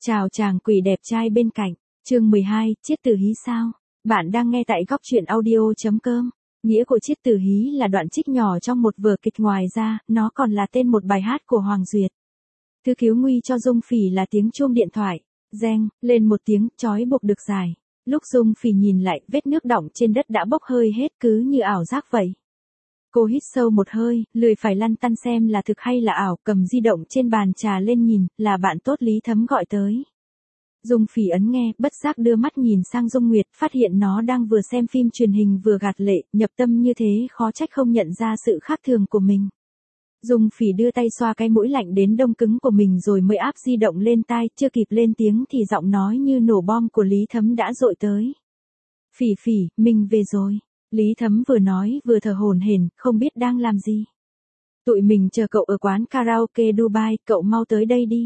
Chào chàng quỷ đẹp trai bên cạnh, chương 12, Chiết Tử Hí sao? Bạn đang nghe tại góc truyện audio.com. Nghĩa của Chiết Tử Hí là đoạn trích nhỏ trong một vở kịch, ngoài ra, nó còn là tên một bài hát của Hoàng Duyệt. Thư cứu nguy cho Dung Phỉ là tiếng chuông điện thoại. Reng, lên một tiếng, trói buộc được giải. Lúc Dung Phỉ nhìn lại, vết nước đọng trên đất đã bốc hơi hết, cứ như ảo giác vậy. Cô hít sâu một hơi, lười phải lăn tăn xem là thực hay là ảo, cầm di động trên bàn trà lên nhìn, là bạn tốt Lý Thấm gọi tới. Dung Phỉ ấn nghe, bất giác đưa mắt nhìn sang Dung Nguyệt, phát hiện nó đang vừa xem phim truyền hình vừa gạt lệ, nhập tâm như thế khó trách không nhận ra sự khác thường của mình. Dung Phỉ đưa tay xoa cái mũi lạnh đến đông cứng của mình rồi mới áp di động lên tai, chưa kịp lên tiếng thì giọng nói như nổ bom của Lý Thấm đã dội tới. Phỉ Phỉ, mình về rồi. Lý Thấm vừa nói vừa thở hổn hển, không biết đang làm gì. Tụi mình chờ cậu ở quán karaoke Dubai, cậu mau tới đây đi.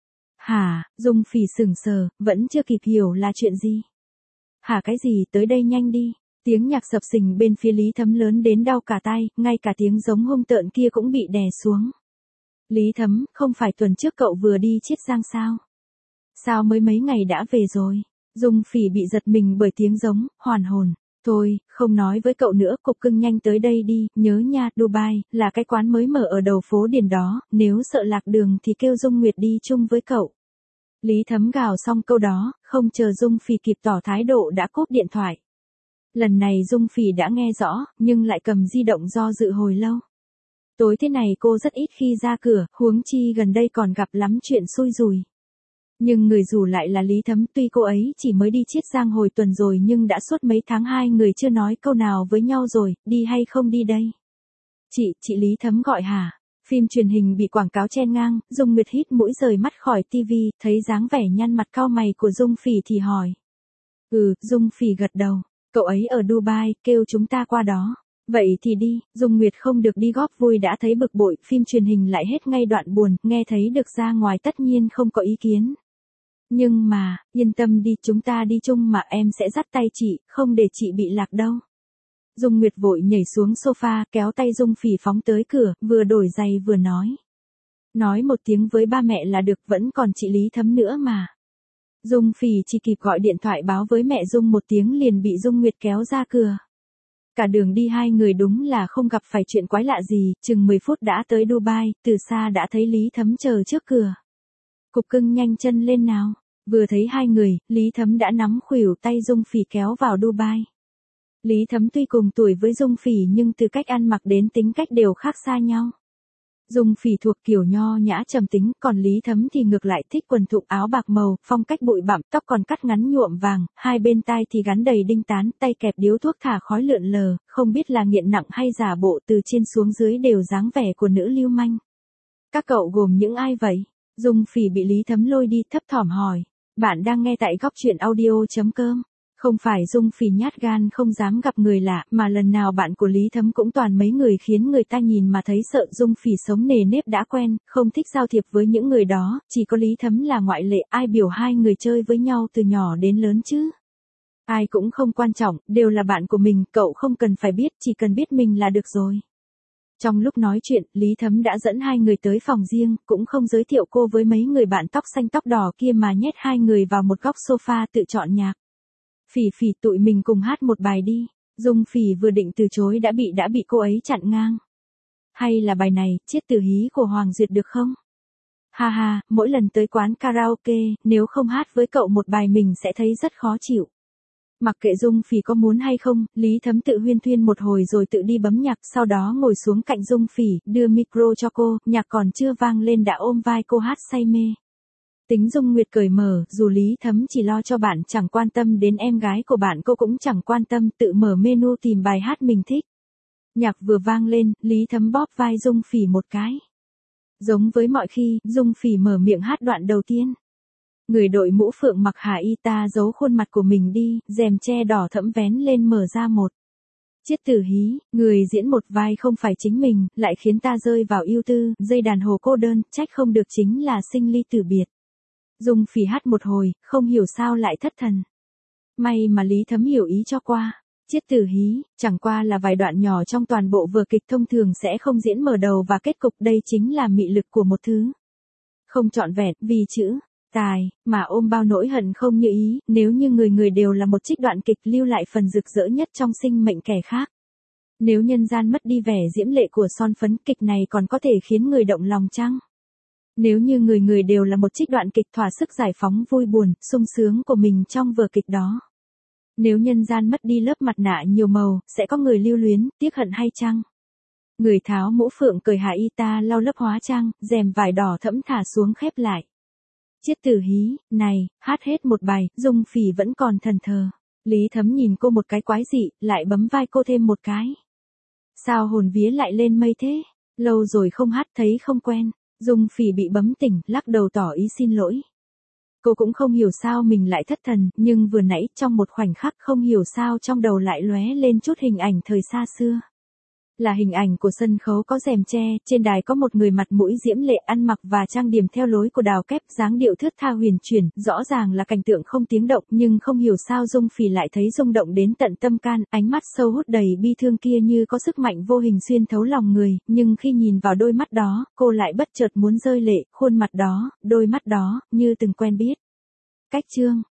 Hả? Dung Phỉ sững sờ, vẫn chưa kịp hiểu là chuyện gì. Hả cái gì, tới đây nhanh đi. Tiếng nhạc sập sình bên phía Lý Thấm lớn đến đau cả tai, ngay cả tiếng giống hung tợn kia cũng bị đè xuống. Lý Thấm, không phải tuần trước cậu vừa đi Chiết Giang sao? Sao mới mấy ngày đã về rồi? Dung Phỉ bị giật mình bởi tiếng giống, hoàn hồn. Thôi, không nói với cậu nữa, cục cưng nhanh tới đây đi, nhớ nha, Dubai, là cái quán mới mở ở đầu phố Điền đó, nếu sợ lạc đường thì kêu Dung Nguyệt đi chung với cậu. Lý Thấm gào xong câu đó, không chờ Dung Phỉ kịp tỏ thái độ đã cúp điện thoại. Lần này Dung Phỉ đã nghe rõ, nhưng lại cầm di động do dự hồi lâu. Tối thế này cô rất ít khi ra cửa, huống chi gần đây còn gặp lắm chuyện xui rủi. Nhưng người rủ lại là Lý Thấm, tuy cô ấy chỉ mới đi Chiết Giang hồi tuần rồi nhưng đã suốt mấy tháng hai người chưa nói câu nào với nhau rồi, đi hay không đi đây? Chị Lý Thấm gọi hả? Phim truyền hình bị quảng cáo chen ngang, Dung Nguyệt hít mũi rời mắt khỏi tivi, thấy dáng vẻ nhăn mặt cau mày của Dung Phỉ thì hỏi. Dung Phỉ gật đầu, cậu ấy ở Dubai, kêu chúng ta qua đó. Vậy thì đi, Dung Nguyệt không được đi góp vui đã thấy bực bội, phim truyền hình lại hết ngay đoạn buồn, nghe thấy được ra ngoài tất nhiên không có ý kiến. Nhưng mà, yên tâm đi, chúng ta đi chung mà, em sẽ dắt tay chị, không để chị bị lạc đâu. Dung Nguyệt vội nhảy xuống sofa, kéo tay Dung Phỉ phóng tới cửa, vừa đổi giày vừa nói. Nói một tiếng với ba mẹ là được, vẫn còn chị Lý Thấm nữa mà. Dung Phỉ chỉ kịp gọi điện thoại báo với mẹ Dung một tiếng liền bị Dung Nguyệt kéo ra cửa. Cả đường đi hai người đúng là không gặp phải chuyện quái lạ gì, chừng 10 phút đã tới Dubai, từ xa đã thấy Lý Thấm chờ trước cửa. Cục cưng nhanh chân lên nào. Vừa thấy hai người, Lý Thấm đã nắm khuỷu tay Dung Phỉ kéo vào Dubai. Lý Thấm tuy cùng tuổi với Dung Phỉ nhưng từ cách ăn mặc đến tính cách đều khác xa nhau. Dung Phỉ thuộc kiểu nho nhã trầm tính, còn Lý Thấm thì ngược lại thích quần thụng áo bạc màu, phong cách bụi bặm, tóc còn cắt ngắn nhuộm vàng, hai bên tai thì gắn đầy đinh tán, tay kẹp điếu thuốc thả khói lượn lờ, không biết là nghiện nặng hay giả bộ, từ trên xuống dưới đều dáng vẻ của nữ lưu manh. Các cậu gồm những ai vậy? Dung Phỉ bị Lý Thấm lôi đi, thấp thỏm hỏi. Bạn đang nghe tại góc truyện audio.com. Không phải Dung Phỉ nhát gan không dám gặp người lạ, mà lần nào bạn của Lý Thấm cũng toàn mấy người khiến người ta nhìn mà thấy sợ. Dung Phỉ sống nề nếp đã quen, không thích giao thiệp với những người đó, chỉ có Lý Thấm là ngoại lệ, ai biểu hai người chơi với nhau từ nhỏ đến lớn chứ. Ai cũng không quan trọng, đều là bạn của mình, cậu không cần phải biết, chỉ cần biết mình là được rồi. Trong lúc nói chuyện, Lý Thấm đã dẫn hai người tới phòng riêng, cũng không giới thiệu cô với mấy người bạn tóc xanh tóc đỏ kia mà nhét hai người vào một góc sofa tự chọn nhạc. Phỉ Phỉ, tụi mình cùng hát một bài đi. Dung Phỉ vừa định từ chối đã bị cô ấy chặn ngang. Hay là bài này, Chiết Tử Hí của Hoàng Duyệt được không? Ha ha, mỗi lần tới quán karaoke, nếu không hát với cậu một bài mình sẽ thấy rất khó chịu. Mặc kệ Dung Phỉ có muốn hay không, Lý Thấm tự huyên thuyên một hồi rồi tự đi bấm nhạc, sau đó ngồi xuống cạnh Dung Phỉ, đưa micro cho cô, nhạc còn chưa vang lên đã ôm vai cô hát say mê. Tính Dung Nguyệt cởi mở, dù Lý Thấm chỉ lo cho bạn, chẳng quan tâm đến em gái của bạn, cô cũng chẳng quan tâm, tự mở menu tìm bài hát mình thích. Nhạc vừa vang lên, Lý Thấm bóp vai Dung Phỉ một cái. Giống với mọi khi, Dung Phỉ mở miệng hát đoạn đầu tiên. Người đội mũ phượng mặc hà y ta giấu khuôn mặt của mình đi, rèm che đỏ thẫm vén lên mở ra một. Chiết Tử Hí, người diễn một vai không phải chính mình, lại khiến ta rơi vào ưu tư, dây đàn hồ cô đơn, trách không được chính là sinh ly tử biệt. Dung Phỉ hát một hồi, không hiểu sao lại thất thần. May mà Lý Thấm hiểu ý cho qua. Chiết Tử Hí, chẳng qua là vài đoạn nhỏ trong toàn bộ vở kịch, thông thường sẽ không diễn mở đầu và kết cục, đây chính là mị lực của một thứ. Không trọn vẹn, vì chữ Tài, mà ôm bao nỗi hận không như ý, nếu như người người đều là một trích đoạn kịch lưu lại phần rực rỡ nhất trong sinh mệnh kẻ khác. Nếu nhân gian mất đi vẻ diễm lệ của son phấn, kịch này còn có thể khiến người động lòng chăng? Nếu như người người đều là một trích đoạn kịch thỏa sức giải phóng vui buồn, sung sướng của mình trong vở kịch đó. Nếu nhân gian mất đi lớp mặt nạ nhiều màu, sẽ có người lưu luyến, tiếc hận hay chăng? Người tháo mũ phượng cởi hạ y ta lau lớp hóa trang, rèm vải đỏ thẫm thả xuống khép lại. Chiết Tử Hí, này, hát hết một bài, Dung Phỉ vẫn còn thần thờ. Lý Thấm nhìn cô một cái quái dị, lại bấm vai cô thêm một cái. Sao hồn vía lại lên mây thế? Lâu rồi không hát thấy không quen. Dung Phỉ bị bấm tỉnh, lắc đầu tỏ ý xin lỗi. Cô cũng không hiểu sao mình lại thất thần, nhưng vừa nãy trong một khoảnh khắc không hiểu sao trong đầu lại lóe lên chút hình ảnh thời xa xưa. Là hình ảnh của sân khấu có rèm tre, trên đài có một người mặt mũi diễm lệ ăn mặc và trang điểm theo lối của Đào Kép, dáng điệu thướt tha huyền chuyển, rõ ràng là cảnh tượng không tiếng động, nhưng không hiểu sao Dung Phỉ lại thấy rung động đến tận tâm can, ánh mắt sâu hút đầy bi thương kia như có sức mạnh vô hình xuyên thấu lòng người, nhưng khi nhìn vào đôi mắt đó, cô lại bất chợt muốn rơi lệ, khuôn mặt đó, đôi mắt đó, như từng quen biết. Cách chương